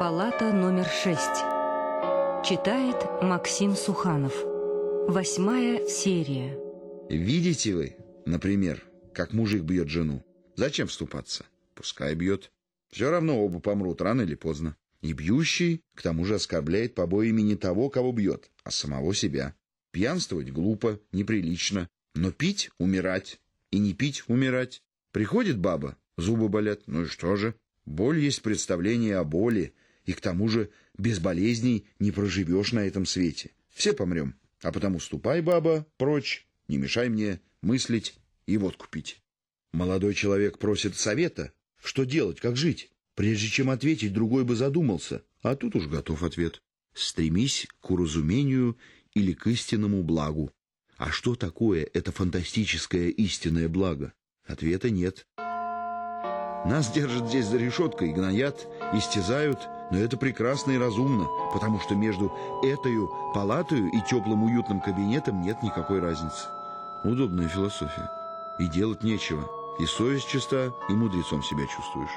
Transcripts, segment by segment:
Палата номер 6. Читает Максим Суханов. 8 серия. Видите вы, например, как мужик бьет жену? Зачем вступаться? Пускай бьет. Все равно оба помрут рано или поздно. И бьющий, к тому же, оскорбляет побоями не того, кого бьет, а самого себя. Пьянствовать глупо, неприлично. Но пить — умирать. И не пить — умирать. Приходит баба, зубы болят, ну и что же? Боль есть представление о боли. И к тому же без болезней не проживешь на этом свете. Все помрем. А потому ступай, баба, прочь, не мешай мне мыслить и водку пить. Молодой человек просит совета. Что делать, как жить? Прежде чем ответить, другой бы задумался. А тут уж готов ответ. Стремись к уразумению или к истинному благу. А что такое это фантастическое истинное благо? Ответа нет. Нас держат здесь за решеткой, гноят, истязают, но это прекрасно и разумно, потому что между этою палатою и теплым уютным кабинетом нет никакой разницы. Удобная философия. И делать нечего. И совесть чиста, и мудрецом себя чувствуешь.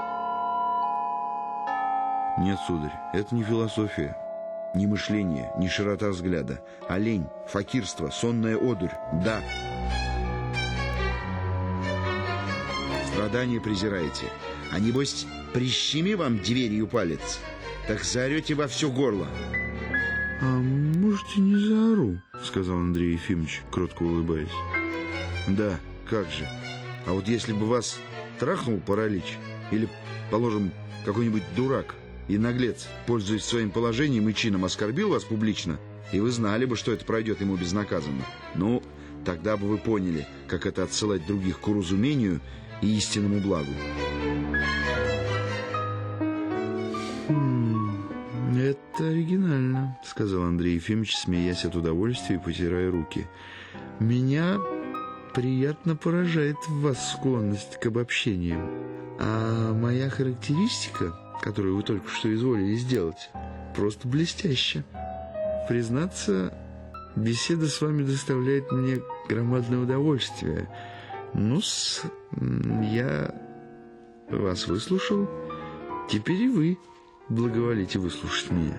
Нет, сударь, это не философия, не мышление, не широта взгляда, а лень, факирство, сонная одурь, да. Страдания презираете, а небось прищеми вам дверью палец, так заорете во все горло. — А можете не заору, — сказал Андрей Ефимович, кротко улыбаясь. — Да, как же. А вот если бы вас трахнул паралич, или, положим, какой-нибудь дурак и наглец, пользуясь своим положением и чином, оскорбил вас публично, и вы знали бы, что это пройдет ему безнаказанно, ну, тогда бы вы поняли, как это отсылать других к уразумению и истинному благу. «Это оригинально», — сказал Андрей Ефимович, смеясь от удовольствия и потирая руки. «Меня приятно поражает в вас склонность к обобщениям. А моя характеристика, которую вы только что изволили сделать, просто блестяща. Признаться, беседа с вами доставляет мне громадное удовольствие. Ну-с, я вас выслушал, теперь и вы благоволите выслушать меня».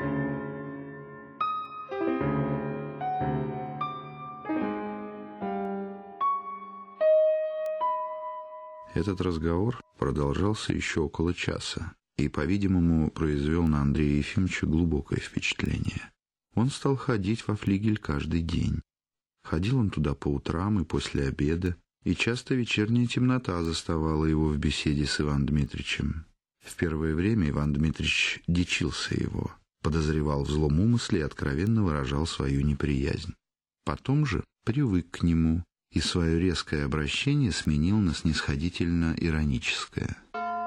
Этот разговор продолжался еще около часа и, по-видимому, произвел на Андрея Ефимовича глубокое впечатление. Он стал ходить во флигель каждый день. Ходил он туда по утрам и после обеда, и часто вечерняя темнота заставала его в беседе с Иваном Дмитричем. В первое время Иван Дмитрич дичился его, подозревал в злом умысле и откровенно выражал свою неприязнь. Потом же привык к нему и свое резкое обращение сменил на снисходительно-ироническое.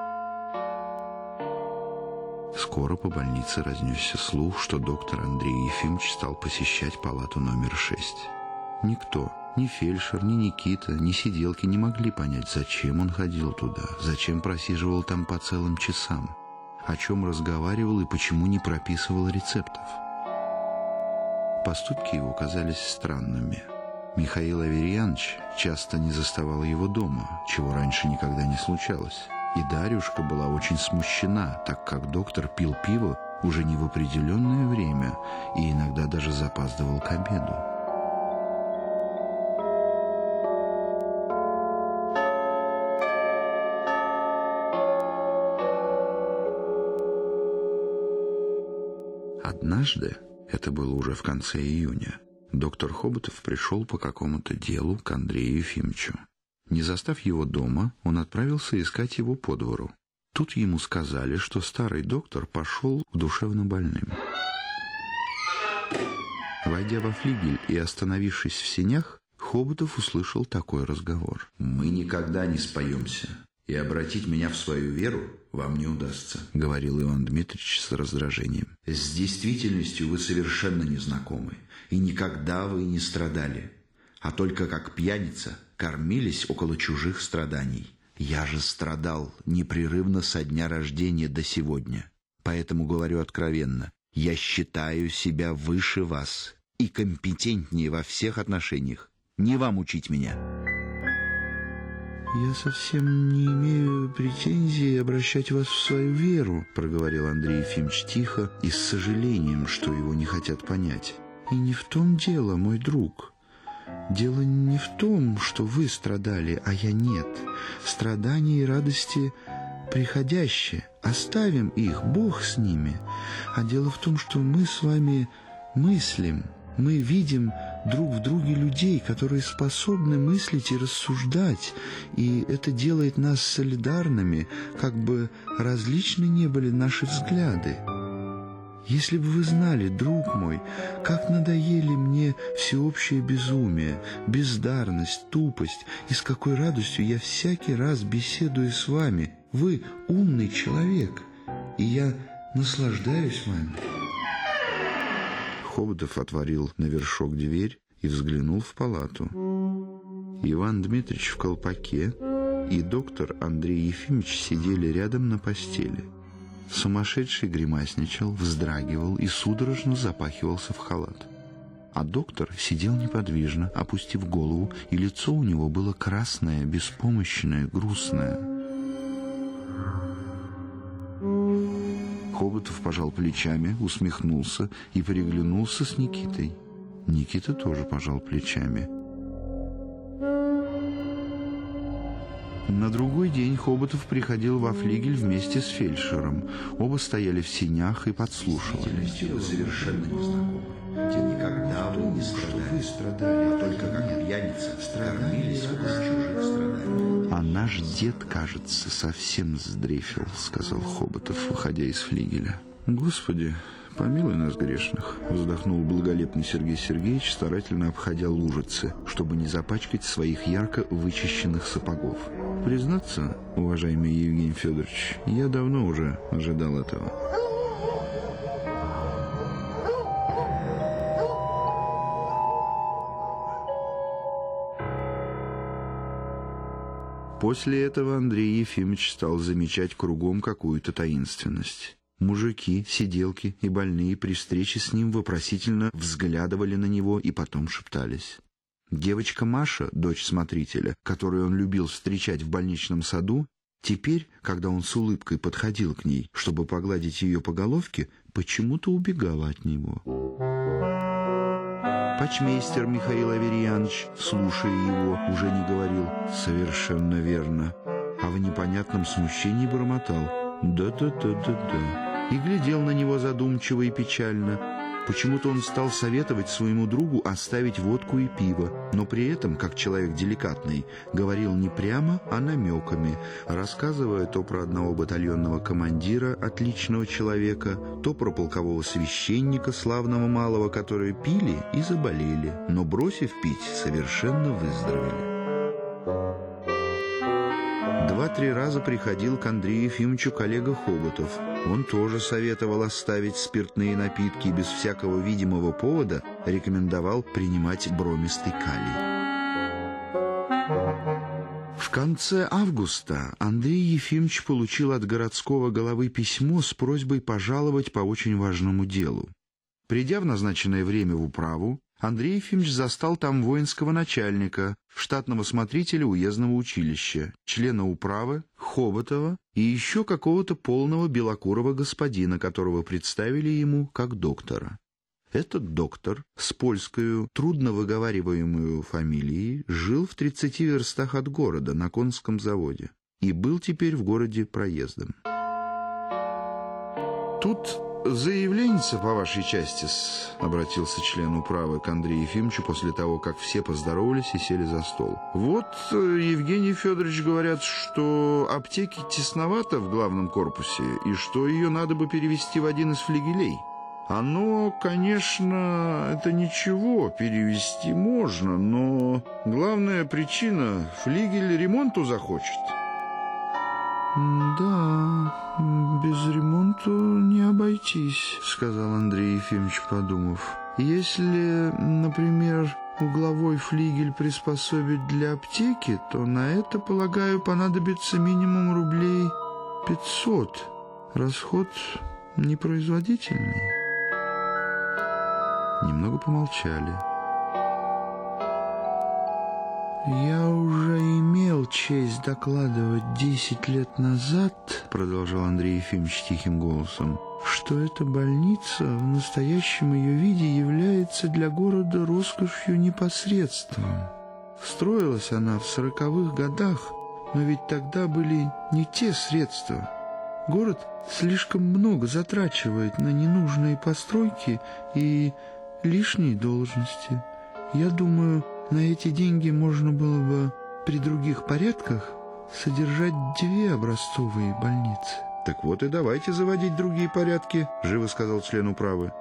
Скоро по больнице разнесся слух, что доктор Андрей Ефимович стал посещать палату номер 6. Никто, ни фельдшер, ни Никита, ни сиделки не могли понять, зачем он ходил туда, зачем просиживал там по целым часам, о чем разговаривал и почему не прописывал рецептов. Поступки его казались странными. Михаил Аверьянович часто не заставал его дома, чего раньше никогда не случалось. И Дарюшка была очень смущена, так как доктор пил пиво уже не в определенное время и иногда даже запаздывал к обеду. Однажды, это было уже в конце июня, доктор Хоботов пришел по какому-то делу к Андрею Ефимовичу. Не застав его дома, он отправился искать его по двору. Тут ему сказали, что старый доктор пошел к душевнобольным. Войдя во флигель и остановившись в сенях, Хоботов услышал такой разговор. «Мы никогда не споемся, и обратить меня в свою веру вам не удастся», — говорил Иван Дмитрич с раздражением. «С действительностью вы совершенно не знакомы, и никогда вы не страдали, а только как пьяница кормились около чужих страданий. Я же страдал непрерывно со дня рождения до сегодня. Поэтому говорю откровенно, я считаю себя выше вас и компетентнее во всех отношениях. Не вам учить меня». «Я совсем не имею претензий обращать вас в свою веру», — проговорил Андрей Ефимович тихо и с сожалением, что его не хотят понять. «И не в том дело, мой друг. Дело не в том, что вы страдали, а я нет. Страдания и радости приходящие. Оставим их, Бог с ними. А дело в том, что мы с вами мыслим. Мы видим друг в друге людей, которые способны мыслить и рассуждать, и это делает нас солидарными, как бы различны не были наши взгляды. Если бы вы знали, друг мой, как надоели мне всеобщее безумие, бездарность, тупость, и с какой радостью я всякий раз беседую с вами. Вы умный человек, и я наслаждаюсь вами». Хоботов отворил на вершок дверь и взглянул в палату. Иван Дмитрич в колпаке и доктор Андрей Ефимович сидели рядом на постели. Сумасшедший гримасничал, вздрагивал и судорожно запахивался в халат. А доктор сидел неподвижно, опустив голову, и лицо у него было красное, беспомощное, грустное. Хоботов пожал плечами, усмехнулся и переглянулся с Никитой. Никита тоже пожал плечами. На другой день Хоботов приходил во флигель вместе с фельдшером. Оба стояли в сенях и подслушивали. Совершенно незнакомы. Никогда вы не страдали, а только как пьяница кормились в чужих страданий. «А наш дед, кажется, совсем сдрефил», — сказал Хоботов, выходя из флигеля. «Господи, помилуй нас грешных», — вздохнул благолепный Сергей Сергеевич, старательно обходя лужицы, чтобы не запачкать своих ярко вычищенных сапогов. «Признаться, уважаемый Евгений Федорович, я давно уже ожидал этого». После этого Андрей Ефимович стал замечать кругом какую-то таинственность. Мужики, сиделки и больные при встрече с ним вопросительно взглядывали на него и потом шептались. Девочка Маша, дочь смотрителя, которую он любил встречать в больничном саду, теперь, когда он с улыбкой подходил к ней, чтобы погладить ее по головке, почему-то убегала от него. Почмейстер Михаил Аверьянович, слушая его, уже не говорил «совершенно верно», а в непонятном смущении бормотал «да-да-да-да-да» и глядел на него задумчиво и печально. Почему-то он стал советовать своему другу оставить водку и пиво, но при этом, как человек деликатный, говорил не прямо, а намеками, рассказывая то про одного батальонного командира, отличного человека, то про полкового священника, славного малого, которые пили и заболели, но, бросив пить, совершенно выздоровели. 2-3 раза приходил к Андрею Ефимовичу коллега Хоботов. Он тоже советовал оставить спиртные напитки и без всякого видимого повода рекомендовал принимать бромистый калий. В конце августа Андрей Ефимович получил от городского головы письмо с просьбой пожаловать по очень важному делу. Придя в назначенное время в управу, Андрей Ефимович застал там воинского начальника, штатного смотрителя уездного училища, члена управы, Хоботова и еще какого-то полного белокурого господина, которого представили ему как доктора. Этот доктор с польскою, трудно выговариваемую фамилией жил в 30 верстах от города на конском заводе и был теперь в городе проездом. «Тут заявленница по вашей части, обратился член управы к Андрею Ефимовичу после того, как все поздоровались и сели за стол. Вот, Евгений Федорович, говорят, что аптеки тесновато в главном корпусе и что ее надо бы перевести в один из флигелей. Оно, конечно, это ничего, перевести можно, но главная причина — флигель ремонту захочет». «Да, без ремонта не обойтись», — сказал Андрей Ефимович, подумав. «Если, например, угловой флигель приспособить для аптеки, то на это, полагаю, понадобится минимум рублей 500. Расход непроизводительный». Немного помолчали. «Я уже имел честь докладывать 10 лет назад, — продолжал Андрей Ефимович тихим голосом, — что эта больница в настоящем ее виде является для города роскошью непосредством. Строилась она в 40-х годах, но ведь тогда были не те средства. Город слишком много затрачивает на ненужные постройки и лишние должности. Я думаю, на эти деньги можно было бы при других порядках содержать 2 образцовые больницы». «Так вот и давайте заводить другие порядки», — живо сказал член управы.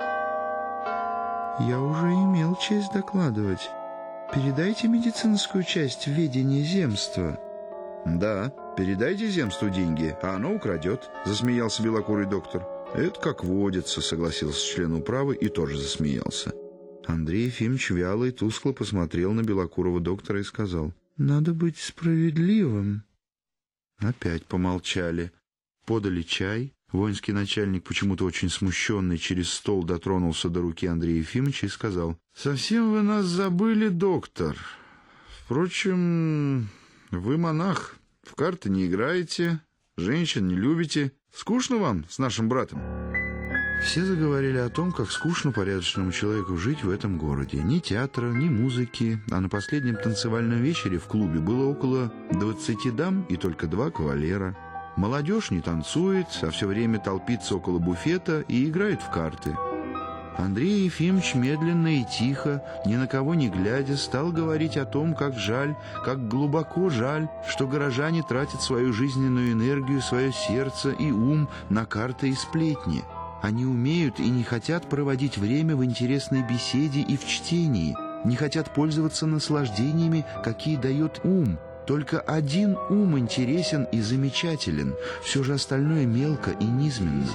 «Я уже имел честь докладывать. Передайте медицинскую часть в ведение земства». «Да, передайте земству деньги, а оно украдет», — засмеялся белокурый доктор. «Это как водится», — согласился член управы и тоже засмеялся. Андрей Ефимович вяло и тускло посмотрел на белокурого доктора и сказал: «Надо быть справедливым». Опять помолчали. Подали чай. Воинский начальник, почему-то очень смущенный, через стол дотронулся до руки Андрея Ефимовича и сказал: «Совсем вы нас забыли, доктор. Впрочем, вы монах, в карты не играете, женщин не любите. Скучно вам с нашим братом?» Все заговорили о том, как скучно порядочному человеку жить в этом городе. Ни театра, ни музыки, а на последнем танцевальном вечере в клубе было около 20 дам и только 2 кавалера. Молодежь не танцует, а все время толпится около буфета и играет в карты. Андрей Ефимович медленно и тихо, ни на кого не глядя, стал говорить о том, как жаль, как глубоко жаль, что горожане тратят свою жизненную энергию, свое сердце и ум на карты и сплетни. Они умеют и не хотят проводить время в интересной беседе и в чтении, не хотят пользоваться наслаждениями, какие дает ум. Только один ум интересен и замечателен, все же остальное мелко и низменно.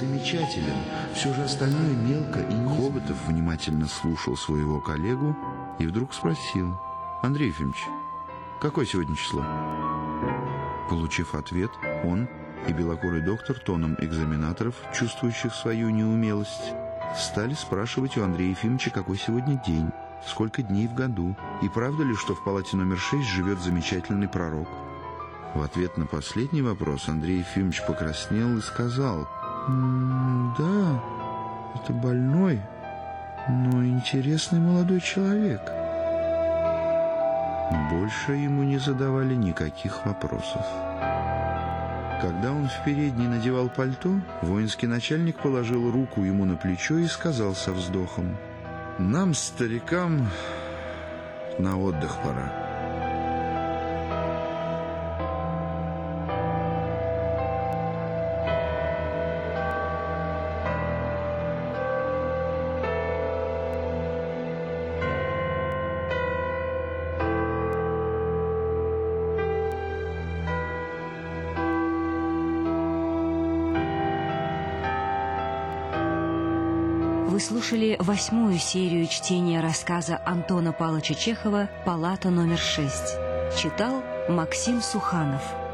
Хоботов внимательно слушал своего коллегу и вдруг спросил: «Андрей Ефимович, какое сегодня число?» Получив ответ, он и белокурый доктор тоном экзаменаторов, чувствующих свою неумелость, стали спрашивать у Андрея Ефимовича, какой сегодня день, сколько дней в году, и правда ли, что в палате номер 6 живет замечательный пророк. В ответ на последний вопрос Андрей Ефимович покраснел и сказал: «Да, это больной, но интересный молодой человек». Больше ему не задавали никаких вопросов. Когда он в передней надевал пальто, воинский начальник положил руку ему на плечо и сказал со вздохом: «Нам, старикам, на отдых пора». Вы слушали 8-ю серию чтения рассказа Антона Павловича Чехова «Палата номер 6». Читал Максим Суханов.